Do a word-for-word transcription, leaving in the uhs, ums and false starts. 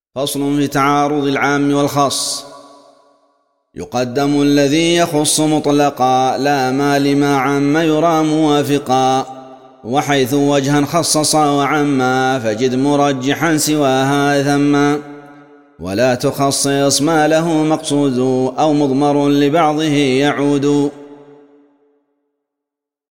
فصل في تعارض العام والخاص. يقدم الذي يخص مطلقا لا ما لما عم يرى موافقا، وحيث وجها خصص وعما فجد مرجحا سواها ثما، ولا تخصص ما له مقصود أو مضمر لبعضه يعود.